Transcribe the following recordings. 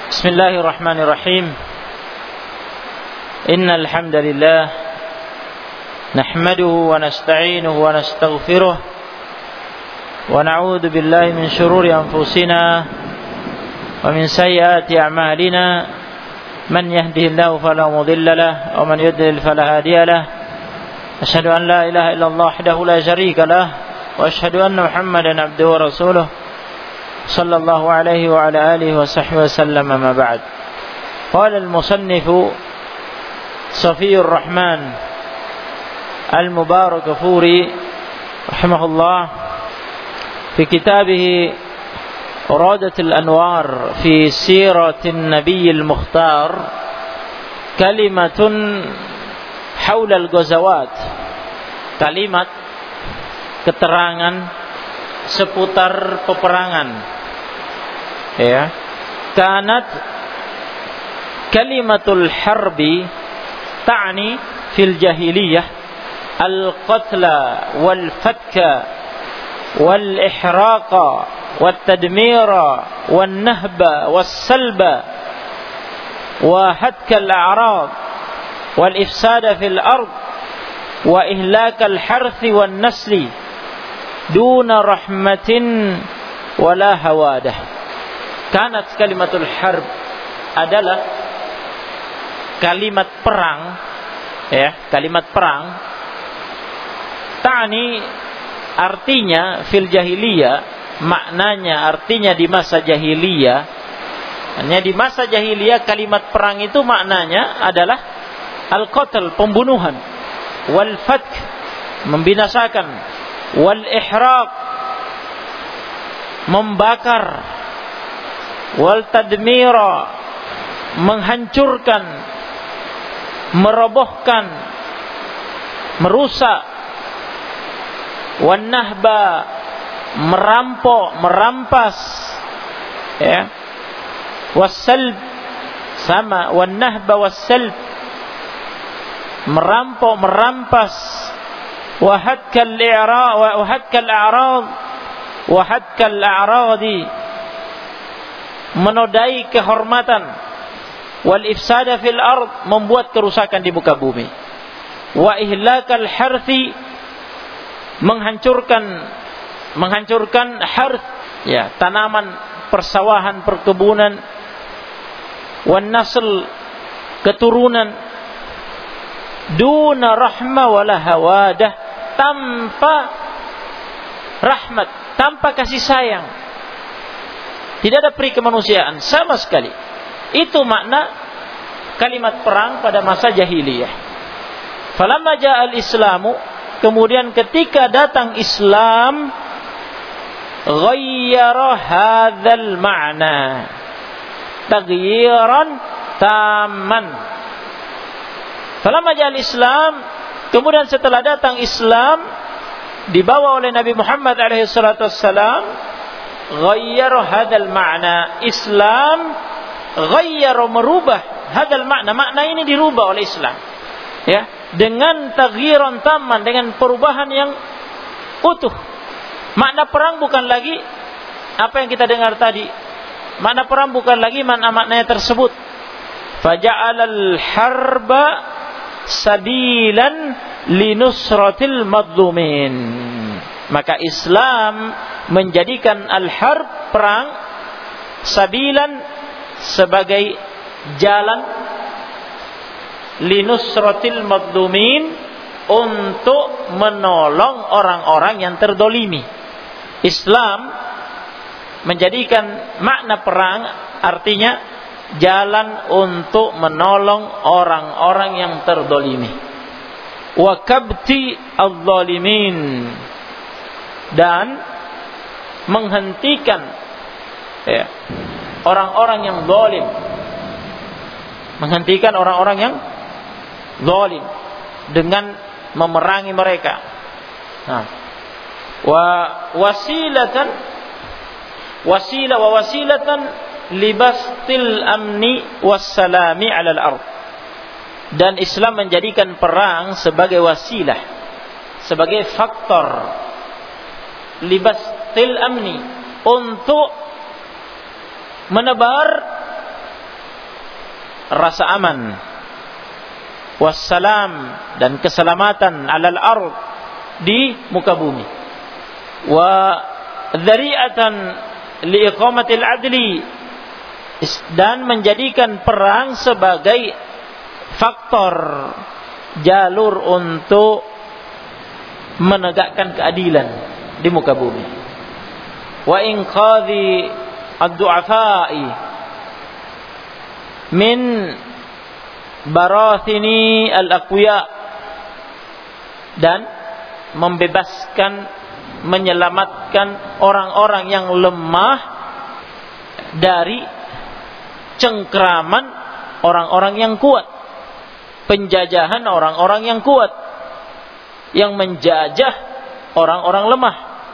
Bismillahirrahmanirrahim. Innal hamdalillah nahmaduhu wa nasta'inuhu wa nastaghfiruh wa na'udzu billahi min shururi anfusina wa min sayyiati a'malina. Man yahdihillahu fala mudilla lahu wa man yudlil fala hadiya lahu. Asyhadu an la ilaha illallah wahdahu la syarika lahu wa asyhadu anna Muhammadan abduhu wa rasuluh sallallahu alaihi wa ala alihi wa sahbihi wa sallam. Ma ba'd. Qala al-musannif Safiyur Rahman Al-Mubarakfuri rahimahullah fi kitabih Uradatul Anwar fi Siratin Nabiyil Mukhtar kalimatun haula al-ghazawat, kalimat keterangan seputar peperangan. Ya, kanat kalimatul harbi ta'ni fil jahiliyah al-qatla wal fatka wal ihraqa wat tadmira wan nahba was salba wa hatka al-a'rad wal ifsada fil ard wa ihlak al-harthi wan nasli duna rahmatin wala hawadah. Kanat kalimatul harb adalah kalimat perang, ya, kalimat perang. Ta'ni artinya fil jahiliyah, maknanya artinya di masa jahiliyah. Hanya di masa jahiliyah kalimat perang itu maknanya adalah al-qatl, pembunuhan, wal fatk, membinasakan, wal ihraq, membakar, wal tadmira, menghancurkan, merobohkan, merusak, wan nahba, merampok, merampas, ya, wassalb, sama, wan nahba wassalb, merampok, merampas, wa hatkal i'rad, wa hatkal a'rad, wa hatkal a'radi, menodai kehormatan, wal ifsada fil ard, membuat kerusakan di muka bumi, wa ihlakal harthi, menghancurkan harth, ya, tanaman persawahan, perkebunan, wan nasl, keturunan, duna rahma wala hawadah, tanpa rahmat, tanpa kasih sayang. Tidak ada peri kemanusiaan sama sekali. Itu makna kalimat perang pada masa jahiliyah. Falamma ja'al Islamu, kemudian ketika datang Islam, ghayyara hadzal ma'na taghyiran tamman. Falamma ja'al Islam, kemudian setelah datang Islam dibawa oleh Nabi Muhammad alaihi salatu wassalam, ghayyara hadzal ma'na, Islam ghayyara, merubah hadzal ma'na, makna ini dirubah oleh Islam, ya, dengan taghyiran tamman, dengan perubahan yang utuh. Makna perang bukan lagi apa yang kita dengar tadi. Makna perang bukan lagi maknanya tersebut. Faja'alal harba sabilan linusratil madlumin. Maka Islam menjadikan al-harb, perang, sabilan, sebagai jalan, linusratil madlumin, untuk menolong orang-orang yang terdolimi. Islam menjadikan makna perang artinya jalan untuk menolong orang-orang yang terdolimi. Wa kabti adh-dhalimin, dan menghentikan, ya, orang-orang yang zalim, menghentikan orang-orang yang zalim dengan memerangi mereka. Nah, wasilatan libastil amni wassalami 'alal ard. Dan Islam menjadikan perang sebagai wasilah, sebagai faktor libastil amni, untuk menebar rasa aman, wassalam, dan keselamatan alal ard, di muka bumi, wa dzari'atan liiqamatil adli, dan menjadikan perang sebagai faktor jalur untuk menegakkan keadilan di muka bumi, wa inqadhi ad-du'afa'i min barathini al-aqwiya, dan membebaskan, menyelamatkan orang-orang yang lemah dari cengkraman orang-orang yang kuat, penjajahan orang-orang yang kuat yang menjajah orang-orang lemah.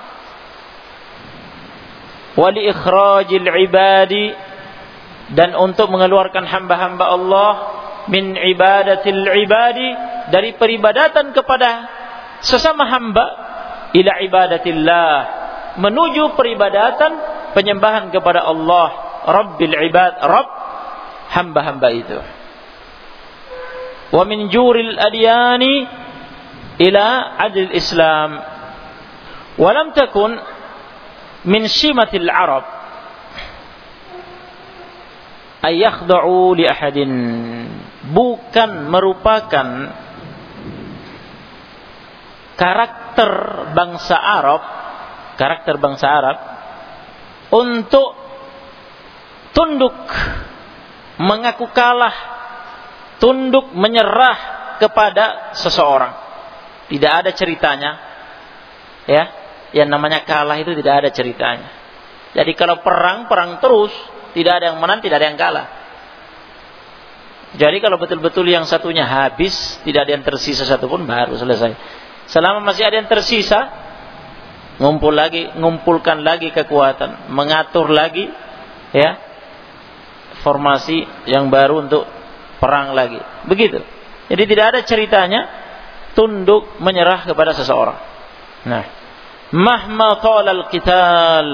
Wa li ikhrajil ibadi, dan untuk mengeluarkan hamba-hamba Allah min ibadatil ibadi, dari peribadatan kepada sesama hamba, ila ibadatillah, menuju peribadatan penyembahan kepada Allah, Rabbil ibad, Rabb hamba-hamba itu. Wa min juril adyani ila adil Islam. Wa lam takun min shimatil Arab ay yakhda'u li ahadin, bukan merupakan karakter bangsa Arab untuk tunduk, mengaku kalah, tunduk menyerah kepada seseorang. Tidak ada ceritanya, ya, yang namanya kalah itu tidak ada ceritanya. Jadi kalau perang terus, tidak ada yang menang, tidak ada yang kalah. Jadi kalau betul-betul yang satunya habis, tidak ada yang tersisa satupun, baru selesai. Selama masih ada yang tersisa, ngumpulkan lagi kekuatan, mengatur lagi, ya, formasi yang baru untuk perang lagi. Begitu. Jadi tidak ada ceritanya tunduk menyerah kepada seseorang. Nah, mahma talal qital,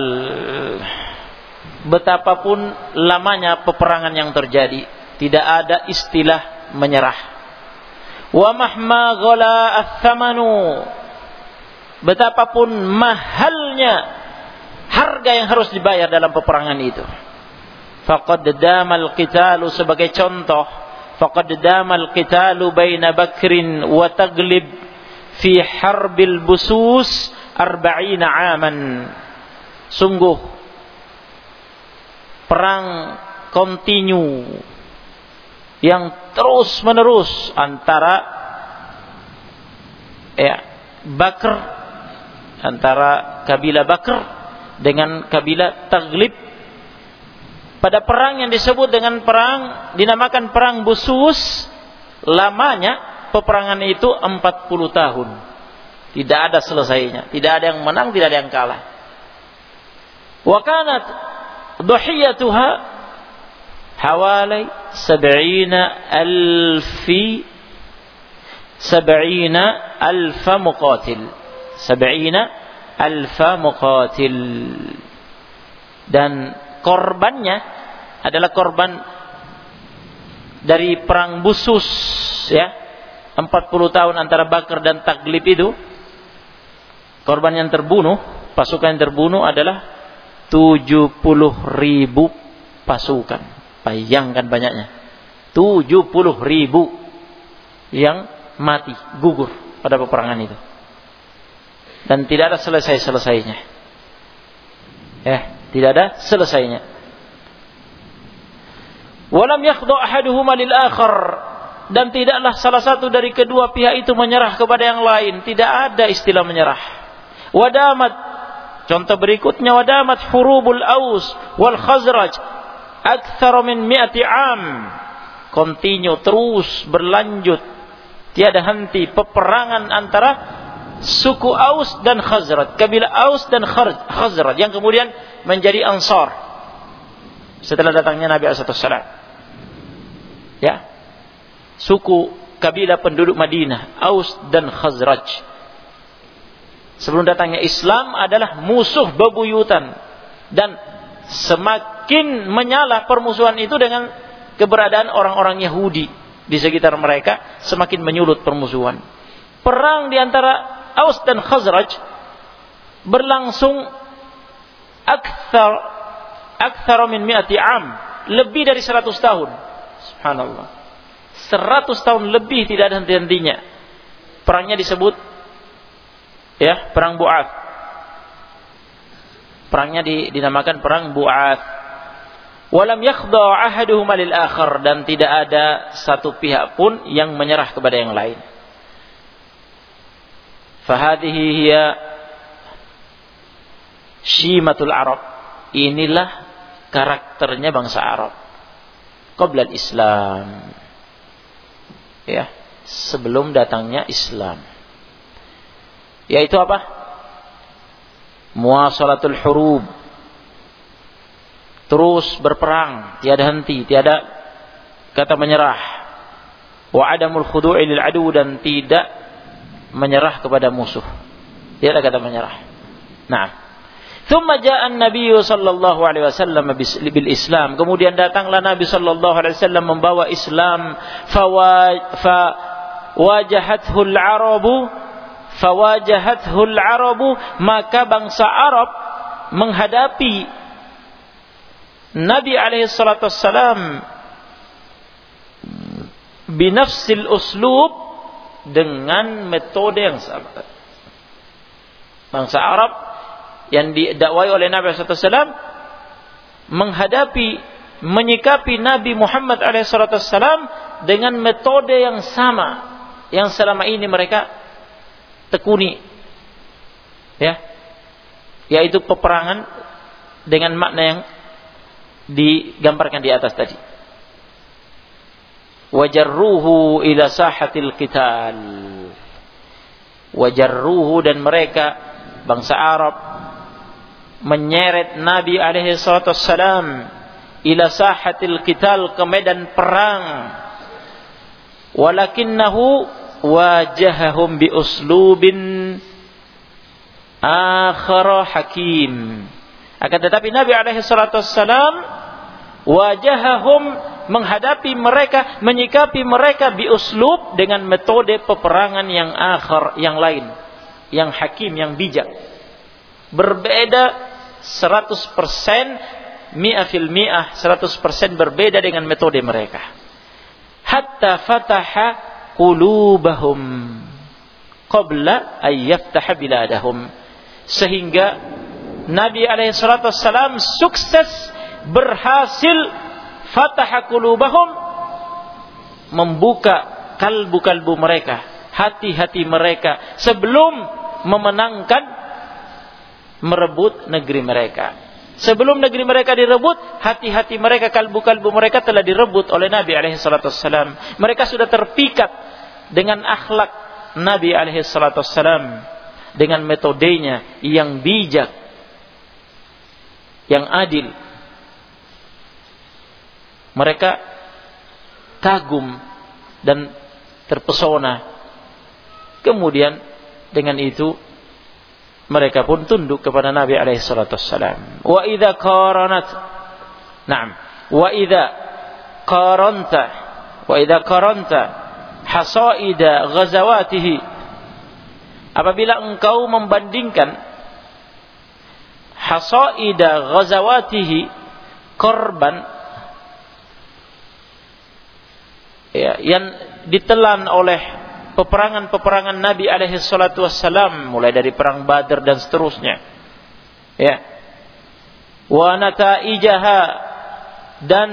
betapapun lamanya peperangan yang terjadi, tidak ada istilah menyerah. Wa mahma ghala ats-tsamanu, betapapun mahalnya harga yang harus dibayar dalam peperangan itu. Faqad damal qitalu, sebagai contoh, faqad damal qitalu baina Bakrin wa Taglib fi harbil busus 40 aman. Sungguh perang kontinu yang terus menerus antara Bakr, antara kabilah Bakr dengan kabilah Taglib, pada perang yang disebut dengan perang, dinamakan perang Busus. Lamanya peperangan itu 40 tahun. Tidak ada selesainya, tidak ada yang menang, tidak ada yang kalah. Wa kanat dhahiyatuha hawalai 70,000 muqatil. 70,000 muqatil. Dan korbannya adalah korban dari perang Busus, ya, 40 tahun antara Bakr dan Taglib itu. Korban yang terbunuh, pasukan yang terbunuh adalah 70.000 pasukan. Bayangkan banyaknya. 70.000 yang mati, gugur pada peperangan itu. Dan tidak ada selesai-selesainya. Tidak ada selesainya. Walam yakhdha ahaduhuma lil akhar, dan tidaklah salah satu dari kedua pihak itu menyerah kepada yang lain. Tidak ada istilah menyerah. Wadamat, contoh berikutnya, wadamat hurubul Aus wal Khazraj aktsara min 100 am. Kontinu, terus berlanjut, tiada henti peperangan antara suku Aus dan Khazraj, kabilah Aus dan Khazraj, yang kemudian menjadi Ansar setelah datangnya Nabi SAW. Ya, suku kabilah penduduk Madinah, Aus dan Khazraj, sebelum datangnya Islam adalah musuh bebuyutan, dan semakin menyala permusuhan itu dengan keberadaan orang-orang Yahudi di sekitar mereka semakin menyulut permusuhan. Perang di antara Aus dan Khazraj berlangsung akthar min 100 am, lebih dari 100 tahun. Subhanallah. 100 tahun lebih tidak ada henti-hentinya. Perangnya disebut perang Bu'ath. Perangnya dinamakan perang Bu'ath. Walam yakhda' ahaduhuma lil akhar, dan tidak ada satu pihak pun yang menyerah kepada yang lain. Fahadhihi hiya syimatul Arab. Inilah karakternya bangsa Arab qabla Islam. Sebelum datangnya Islam. Yaitu apa? Muwasalatul hurub. Terus berperang, tiada henti, tiada kata menyerah. Wa adamul khudu'i lil adu, dan tidak menyerah kepada musuh. Tiada kata menyerah. Nah, thumma ja'a an-nabiy sallallahu alaihi wasallam bil Islam. Kemudian datanglah Nabi sallallahu alaihi wasallam membawa Islam. Fawajahathu al-arabu, maka bangsa Arab menghadapi Nabi alaihi salatu wassalam binafsil uslub, dengan metode yang sama. Bangsa Arab yang didakwai oleh Nabi sallallahu alaihi wasallam menyikapi Nabi Muhammad alaihi salatu wassalam dengan metode yang sama yang selama ini mereka tekuni, yaitu peperangan dengan makna yang digambarkan di atas tadi. Wajarruhu ila sahatil qital. Wajarruhu, dan mereka bangsa Arab menyeret Nabi alaihi salatu wassalam ila sahatil qital, ke medan perang. Walakinnahu wajahahum bi uslubin akhar hakim. Akan tetapi Nabi alaihi salatu wassalam wajahahum, menghadapi mereka, menyikapi mereka bi uslub, dengan metode peperangan yang akhar, yang lain, yang hakim, yang bijak. Berbeda 100%, 100% berbeda dengan metode mereka. Hatta fataha qulubahum qabla ay yaftaha biladahum, sehingga Nabi alaihi salatu wassalam sukses, berhasil fataha qulubahum, membuka kalbu-kalbu mereka, hati-hati mereka, sebelum memenangkan, merebut negeri mereka. Sebelum negeri mereka direbut, hati-hati mereka, kalbu-kalbu mereka telah direbut oleh Nabi alaihi salatu wassalam. Mereka sudah terpikat dengan akhlak Nabi alaihi salatu wassalam, dengan metodenya yang bijak, yang adil. Mereka kagum dan terpesona. Kemudian dengan itu mereka pun tunduk kepada Nabi alaihi salatu wassalam. Wa idza qaranta hasaida ghazawatihi, apabila engkau membandingkan hasaida ghazawatihi, korban yang ditelan oleh peperangan-peperangan Nabi alaihi salatu wassalam, mulai dari perang Badar dan seterusnya, wa nataijaha, dan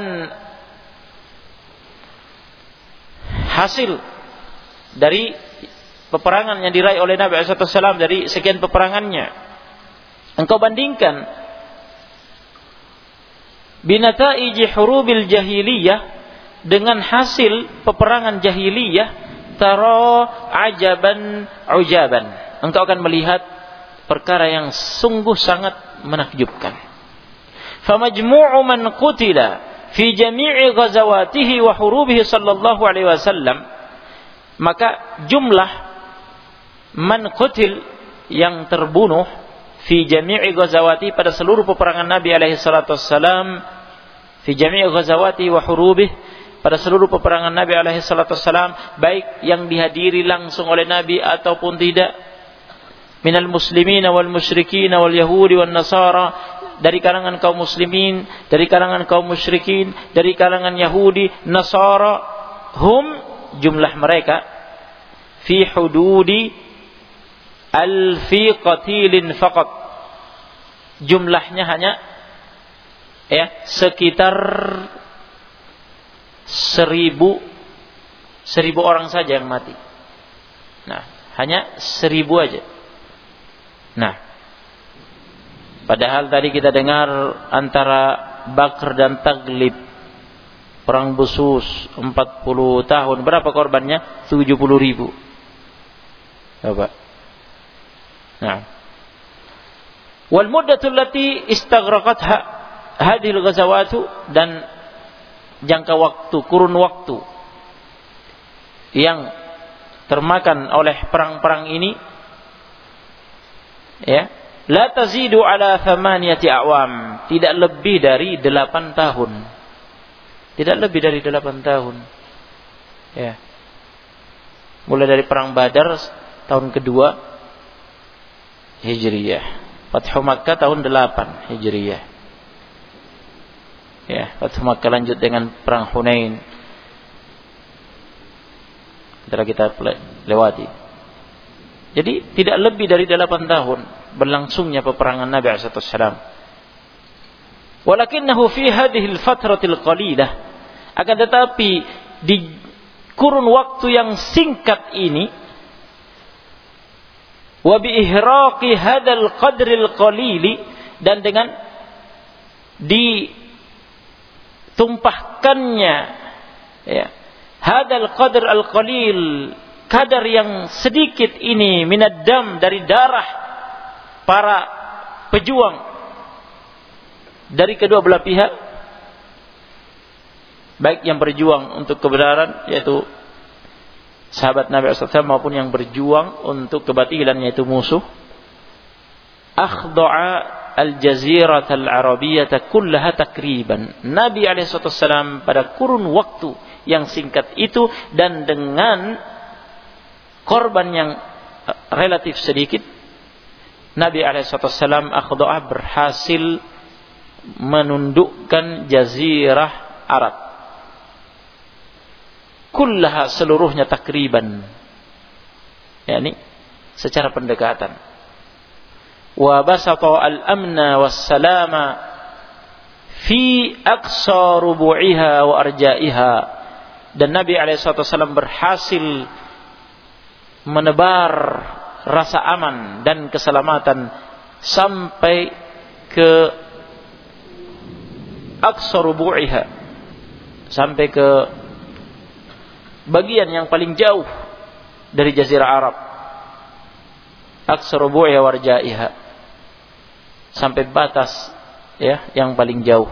hasil dari peperangan yang diraih oleh Nabi alaihi salatu wassalam dari sekian peperangannya, engkau bandingkan binataiji hurubil jahiliyah, dengan hasil peperangan jahiliyah, tara ajaban ujaban, engkau akan melihat perkara yang sungguh sangat menakjubkan. Famajmu'u man qutila fi jami'i ghazawatihi wa hurubihi sallallahu alaihi wasallam, maka jumlah man qutil, yang terbunuh, fi jami'i ghazawati, pada seluruh peperangan Nabi alaihi salatu wassalam, fi jami'i ghazawati wa hurubihi, pada seluruh peperangan Nabi alaihi salatu wassalam, baik yang dihadiri langsung oleh Nabi ataupun tidak, minal muslimina wal musyrikina wal yahudi wal nasara, dari kalangan kaum muslimin, dari kalangan kaum musyrikin, dari kalangan Yahudi, Nasara, hum, jumlah mereka, fi hududi alfi qatilin faqat, jumlahnya hanya sekitar 1000 orang saja yang mati. Nah, hanya 1000 aja. Nah, padahal tadi kita dengar antara Bakr dan Taglib, perang Busus 40 tahun, berapa korbannya? 70.000. Coba. Nah. Wal muddatul lati istaghraqatha hadhihi al-ghazawatu, dan jangka waktu, kurun waktu yang termakan oleh perang-perang ini, la tazidu ala 8 a'wam, tidak lebih dari 8 tahun. Tidak lebih dari 8 tahun. Ya. Mulai dari perang Badar tahun kedua Hijriyah. Fathu Makkah tahun 8 Hijriyah. Ya, Fathu Makkah lanjut dengan perang Hunain. Setelah kita lewati. Jadi tidak lebih dari 8 tahun berlangsungnya peperangan Nabi SAW. Walakinnahu fi hadhihi al-fatratil qalilah, akan tetapi di kurun waktu yang singkat ini, wa bi ihraqi hadzal qadril qalili, dan dengan ditumpahkannya hadzal qadr al-qalil, kadar yang sedikit ini, minad dam, dari darah para pejuang dari kedua belah pihak, baik yang berjuang untuk kebenaran yaitu sahabat Nabi SAW maupun yang berjuang untuk kebatilan yaitu musuh, akhda'a al-jazirah al-arabiyyah kullaha takriban. Nabi SAW pada kurun waktu yang singkat itu dan dengan korban yang relatif sedikit, Nabi SAW akhda'a, berhasil menundukkan jazirah Arab kullaha, seluruhnya, takriban, yakni secara pendekatan. Wa basata al-amna was-salama fi aqsa rubu'iha wa arja'iha, dan Nabi SAW berhasil menebar rasa aman dan keselamatan sampai ke aqsa rubu'iha, sampai ke bagian yang paling jauh dari jazirah Arab, aqsa rubu'iha wa arja'iha, sampai batas yang paling jauh.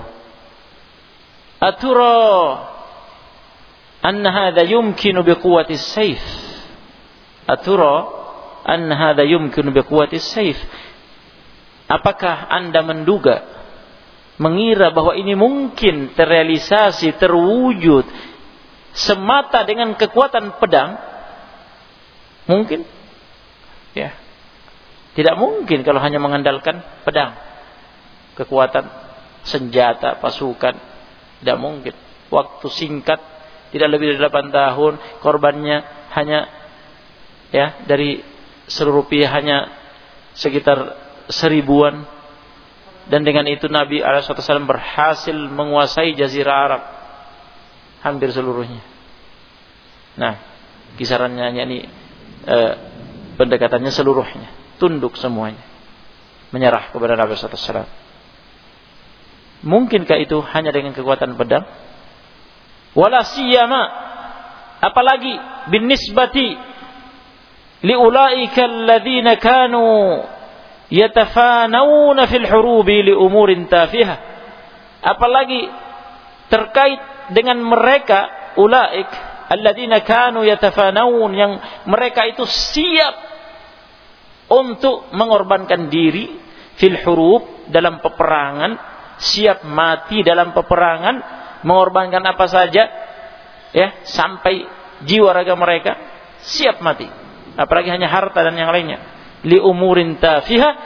Atura anna hadha yumkinu biquwwati as-sayf, atura anna hadha yumkinu biquwwati as-sayf, apakah Anda menduga, mengira bahwa ini mungkin terrealisasi, terwujud semata dengan kekuatan pedang? Mungkin? Ya. Tidak mungkin kalau hanya mengandalkan pedang. Kekuatan senjata, pasukan, tidak mungkin. Waktu singkat, tidak lebih dari 8 tahun, korbannya hanya dari seluruh pihak hanya sekitar 1000-an. Dan dengan itu Nabi SAW berhasil menguasai jazirah Arab hampir seluruhnya. Nah, kisarannya ini pendekatannya seluruhnya, tunduk semuanya, menyerah kepada Nabi SAW. Mungkinkah itu hanya dengan kekuatan pedang? Wala siyama, apalagi bin nisbati liulaika alladzina kanu yatafanawna fil hurubi li umurin tafihah, apalagi terkait dengan mereka, ulaik alladzina kanu yatafanawun, yang mereka itu siap untuk mengorbankan diri fil hurub, dalam peperangan, siap mati dalam peperangan, mengorbankan apa saja ya, sampai jiwa raga mereka siap mati, apalagi hanya harta dan yang lainnya, li umurin tafihah,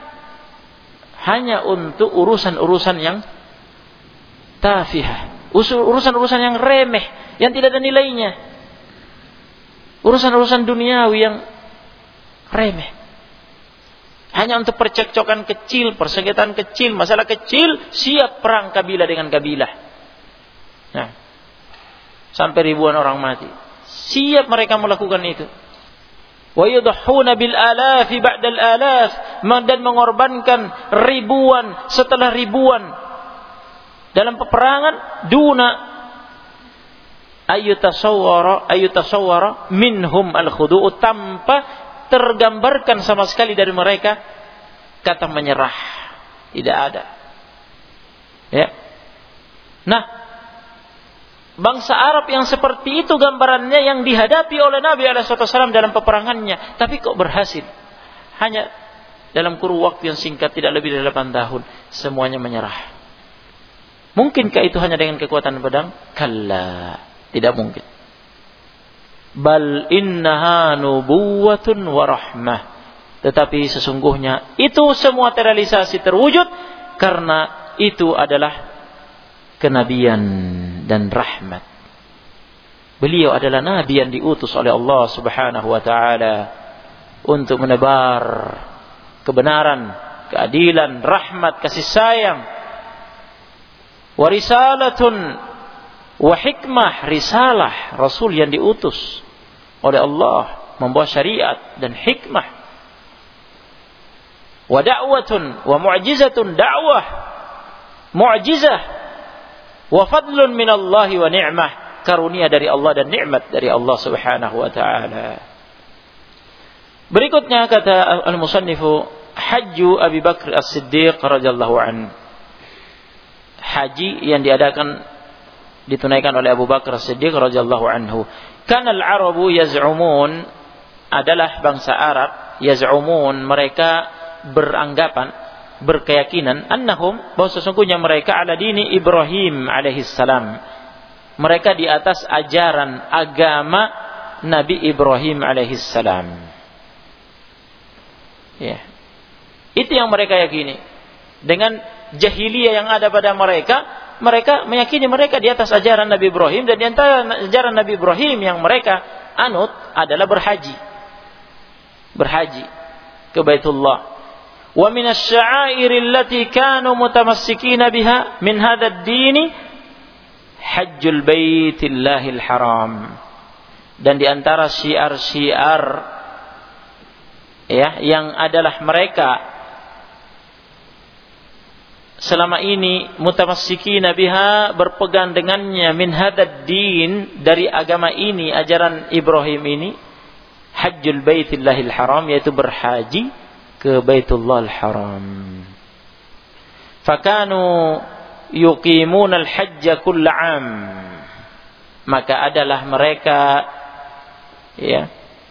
hanya untuk urusan-urusan yang tafihah, urusan-urusan yang remeh, yang tidak ada nilainya, urusan-urusan duniawi yang remeh, hanya untuk percekcokan kecil, persengketaan kecil, masalah kecil, siap perang kabilah dengan kabilah. Nah, sampai ribuan orang mati, siap mereka melakukan itu. Wa yudhuna bil alafi ba'dal alaf, dan mengorbankan ribuan setelah ribuan dalam peperangan, duna ayyutasawwara minhum al-khudu'u, tanpa tergambarkan sama sekali dari mereka kata menyerah, tidak ada. Ya. Nah, bangsa Arab yang seperti itu gambarannya yang dihadapi oleh Nabi SAW dalam peperangannya, tapi kok berhasil? Hanya dalam kurun waktu yang singkat, tidak lebih dari 8 tahun, semuanya menyerah. Mungkinkah itu hanya dengan kekuatan pedang? Kalla, tidak mungkin. Bal innaha nubuwatun wa rahmah. Tetapi sesungguhnya itu semua terrealisasi, terwujud karena itu adalah kenabian dan rahmat. Beliau adalah nabi yang diutus oleh Allah Subhanahu wa taala untuk menebar kebenaran, keadilan, rahmat, kasih sayang. Wa risalatun wa hikmah, risalah, rasul yang diutus oleh Allah membawa syariat dan hikmah. Wa da'watun wa mu'jizatun, dakwah, mu'jizah, wa fadlun minallahi wa ni'mah, karunia dari Allah dan nikmat dari Allah Subhanahu wa taala. Berikutnya kata al-musannifu, hajju Abi Bakr As-Siddiq radhiyallahu anhu. Haji yang ditunaikan oleh Abu Bakar As-Siddiq radhiyallahu anhu. Kanal Arabu yaz'umun, adalah bangsa Arab, yaz'umun, mereka beranggapan, berkeyakinan, annahum, bahwa sesungguhnya mereka ala dini Ibrahim alaihi salam, mereka di atas ajaran agama Nabi Ibrahim alaihi salam. Ya. Itu yang mereka yakini. Dengan jahiliyah yang ada pada mereka, mereka meyakini mereka di atas ajaran Nabi Ibrahim, dan di antara ajaran Nabi Ibrahim yang mereka anut adalah berhaji. Berhaji ke Baitullah. Wa min asy-sya'air allati kanu mutamassikina biha min hadzal din hajjul baitillahil haram. Dan di antara syiar-syiar, ya, yang adalah mereka selama ini mutamassikina biha, berpegang dengannya, min hadad din, dari agama ini, ajaran Ibrahim ini, hajjul baitillahil haram, yaitu berhaji ke Baitullahil Haram. Fakanu yuqimuna al-hajja kulla 'am, maka adalah mereka, ya,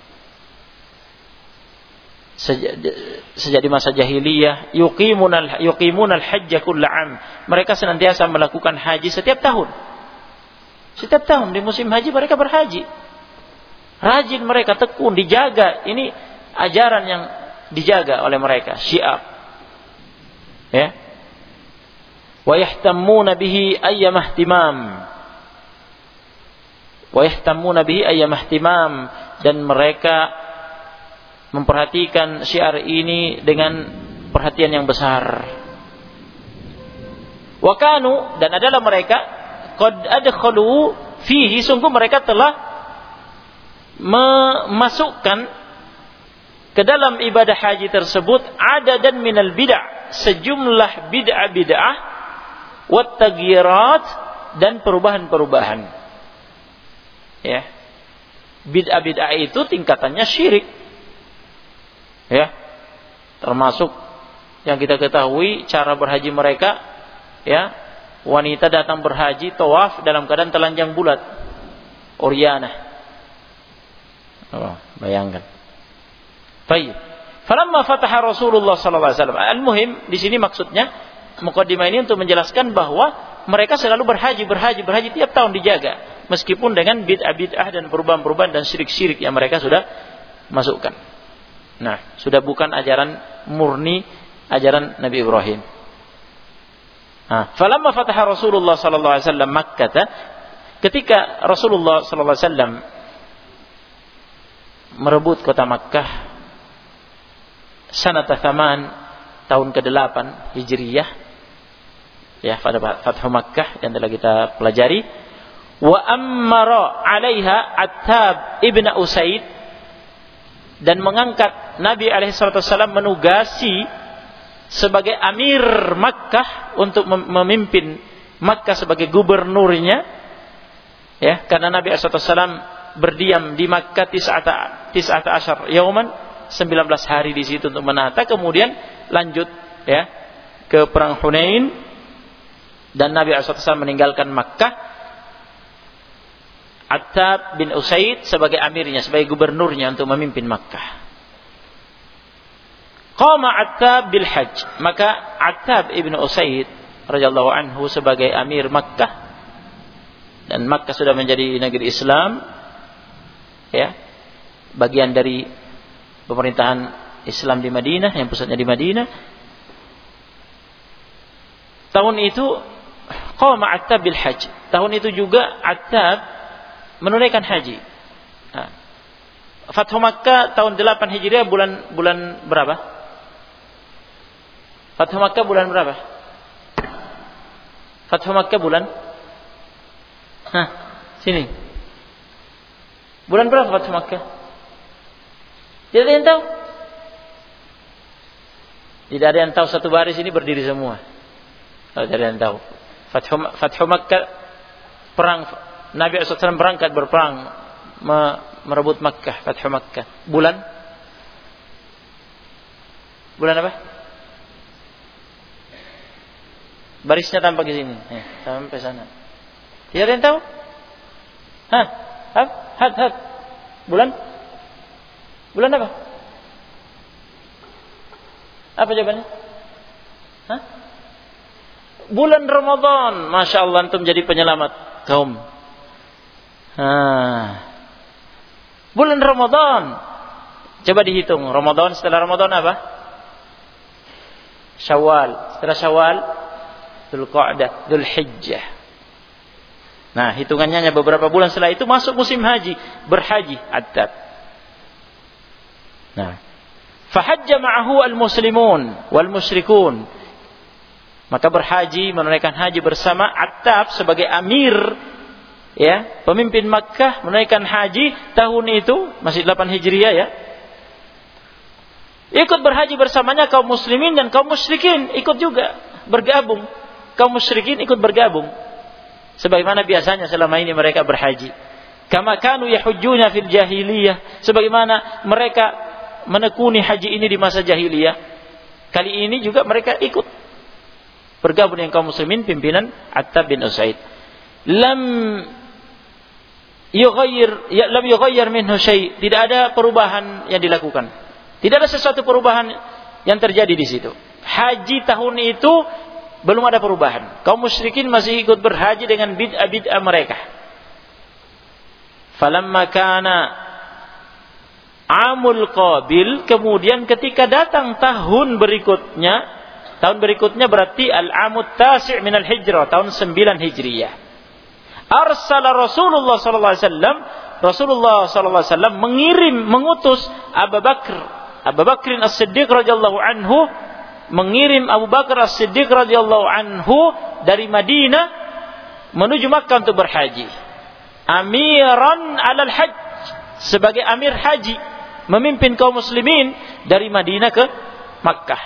sejak di masa jahiliyah, yuqimuna al-hajja kulla 'am, mereka senantiasa melakukan haji setiap tahun. Setiap tahun di musim haji mereka berhaji. Rajin mereka, tekun, dijaga. Ini ajaran yang dijaga oleh mereka, syiar. Ya. Wa yahtammuna bihi ayyamah ihtimam. Wa yahtammuna bihi ayyamah ihtimam, dan mereka memperhatikan syiar ini dengan perhatian yang besar. Wa kanu, dan adalah mereka, qad adkhalu fihi, sungguh mereka telah memasukkan ke dalam ibadah haji tersebut adadan minal bid'ah, sejumlah bid'ah-bid'ah, wat taghyirat, dan perubahan-perubahan. Ya. Bid'ah-bid'ah itu tingkatannya syirik. Ya, termasuk yang kita ketahui cara berhaji mereka, ya, wanita datang berhaji tawaf dalam keadaan telanjang bulat, uryanah. Oh, bayangkan. Baik. Falamma fataha Rasulullah sallallahu alaihi wasallam. Al-muhim di sini maksudnya muqaddimah ini untuk menjelaskan bahwa mereka selalu berhaji tiap tahun dijaga. meskipun dengan bid'ah dan perubahan-perubahan dan syirik-syirik yang mereka sudah masukkan. Nah, sudah bukan ajaran murni ajaran Nabi Ibrahim. Falamma fataha Rasulullah sallallahu alaihi wasallam Makkah, ketika Rasulullah sallallahu alaihi wasallam merebut kota Makkah sanata thaman, tahun ke-8 Hijriyah, ya, pada Fathu Makkah yang telah kita pelajari, wa ammara 'alaiha Attab ibn Usaid, dan mengangkat Nabi alaihi wasallam menugasi sebagai amir Makkah untuk memimpin Makkah sebagai gubernurnya, ya, karena Nabi alaihi wasallam berdiam di Makkah tis'ata asyar yauman, 19 hari di situ untuk menata, kemudian lanjut, ya, ke perang Hunain, dan Nabi alaihi wasallam meninggalkan Makkah. Attab bin Usaid sebagai amirnya, sebagai gubernurnya untuk memimpin Makkah. Qama Attab bil Hajj, maka Attab ibn Usaid radhiyallahu anhu sebagai amir Makkah, dan Makkah sudah menjadi negeri Islam, ya, bagian dari pemerintahan Islam di Madinah, yang pusatnya di Madinah. Tahun itu qama Attab bil Hajj, tahun itu juga Attab menunaikan haji. Fathu Makkah tahun 8 Hijriah bulan berapa? Fathu Makkah bulan berapa? Fathu Makkah bulan? Sini. Bulan berapa Fathu Makkah? Tidak ada yang tahu? Tidak ada yang tahu, satu baris ini berdiri semua. Tidak ada yang tahu. Fathu Makkah, perang Nabi SAW berangkat berperang merebut Makkah, Fathu Makkah. Bulan apa? Barisnya tampak di sini, sampai sana. Tidak ada yang tahu? Had. Bulan apa? Apa jawabannya? Bulan Ramadan. Masya Allah, antum jadi penyelamat kaum. Bulan Ramadan. Coba dihitung. Ramadan, setelah Ramadan apa? Syawal. Setelah Syawal, Dzulqa'dah, Dzulhijjah. Nah, hitungannya hanya beberapa bulan setelah itu masuk musim haji, berhaji Attab. Nah, fahajja ma'ahu al-muslimun wal musyrikun. Maka berhaji, menunaikan haji bersama Attab sebagai amir, ya, pemimpin Makkah, menunaikan haji tahun itu masih 8 Hijriah, ya. Ikut berhaji bersamanya kaum muslimin dan kaum musyrikin ikut juga bergabung. Kaum musyrikin ikut bergabung sebagaimana biasanya selama ini mereka berhaji. Kama kanu yahujjuna fil jahiliyah, sebagaimana mereka menekuni haji ini di masa jahiliyah. Kali ini juga mereka ikut bergabung dengan kaum muslimin pimpinan Attab bin Usaid. Lam yughayyir minhu syai', tidak ada perubahan yang dilakukan. Tidak ada sesuatu perubahan yang terjadi di situ. Haji tahun itu belum ada perubahan. Kaum musyrikin masih ikut berhaji dengan bid'ah mereka. Falamma kana amul qabil, kemudian ketika datang tahun berikutnya berarti al-amut tasi' minal hijrah, tahun 9 Hijriyah. Arsala Rasulullah sallallahu alaihi wasallam mengutus Abu Bakr As-Siddiq radhiyallahu anhu, mengirim Abu Bakar As-Siddiq radhiyallahu anhu dari Madinah menuju Makkah untuk berhaji. Amiran 'alal hajj, sebagai amir haji, memimpin kaum muslimin dari Madinah ke Makkah.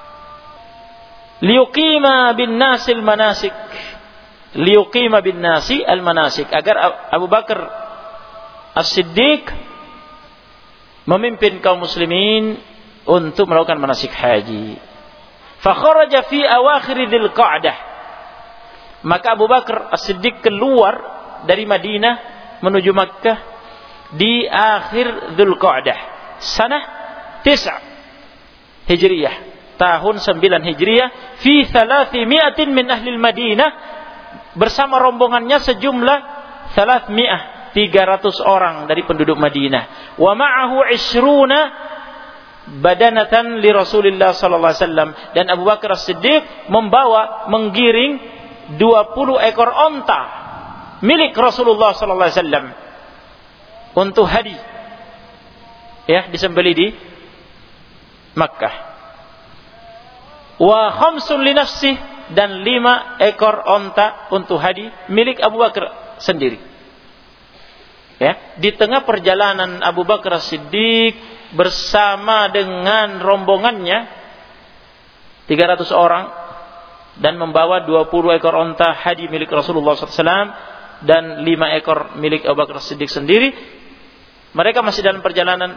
Liyuqima bin nasil manasik. Liyuqima bin nasi al-manasik, agar Abu Bakar As-Siddiq memimpin kaum muslimin untuk melakukan manasik haji. Fa kharaja fi awakhir Dzulqa'dah, maka Abu Bakar As-Siddiq keluar dari Madinah menuju Makkah di akhir Dzulqa'dah, sanah 9 Hijriyah, tahun 9 Hijriyah, fi 300 min ahli Madinah, bersama rombongannya sejumlah 300 orang dari penduduk Madinah. Wa ma'ahu 20 badanatan li Rasulillah sallallahu alaihi wasallam, dan Abu Bakar As-Siddiq menggiring 20 ekor onta milik Rasulullah sallallahu alaihi wasallam untuk hadi, ya, disembelih di Makkah. Wa 5 li nafsihi, dan 5 ekor onta untuk hadi milik Abu Bakar sendiri. Ya, di tengah perjalanan Abu Bakar As-Siddiq bersama dengan rombongannya 300 orang dan membawa 20 ekor onta hadi milik Rasulullah SAW dan 5 ekor milik Abu Bakar As-Siddiq sendiri. Mereka masih dalam perjalanan.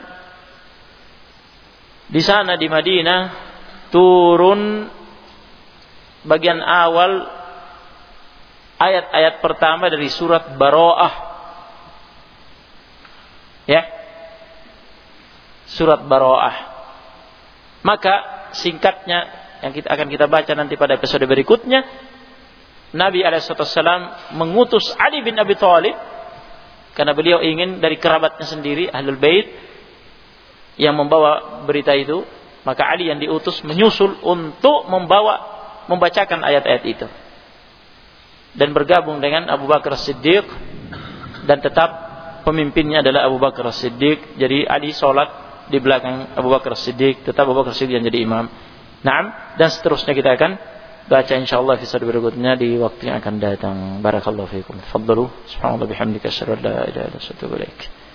Di sana di Madinah turun bagian awal ayat-ayat pertama dari surat Bara'ah. Ya. Surat Bara'ah. Maka singkatnya yang akan kita baca nanti pada episode berikutnya, Nabi SAW mengutus Ali bin Abi Thalib karena beliau ingin dari kerabatnya sendiri, Ahlul Bait, yang membawa berita itu. Maka Ali yang diutus menyusul untuk membacakan ayat-ayat itu, dan bergabung dengan Abu Bakar As-Siddiq, dan tetap pemimpinnya adalah Abu Bakar As-Siddiq. Jadi Ali sholat di belakang Abu Bakar As-Siddiq, tetap Abu Bakar As-Siddiq yang jadi imam. Naam, dan seterusnya kita akan baca insyaallah episode berikutnya di waktu yang akan datang. Barakallahu fiikum. Tafadhalu. Subhanallah bihamdika asyhadu an la ilaha illa anta astaghfiruka wa atubu ilaik.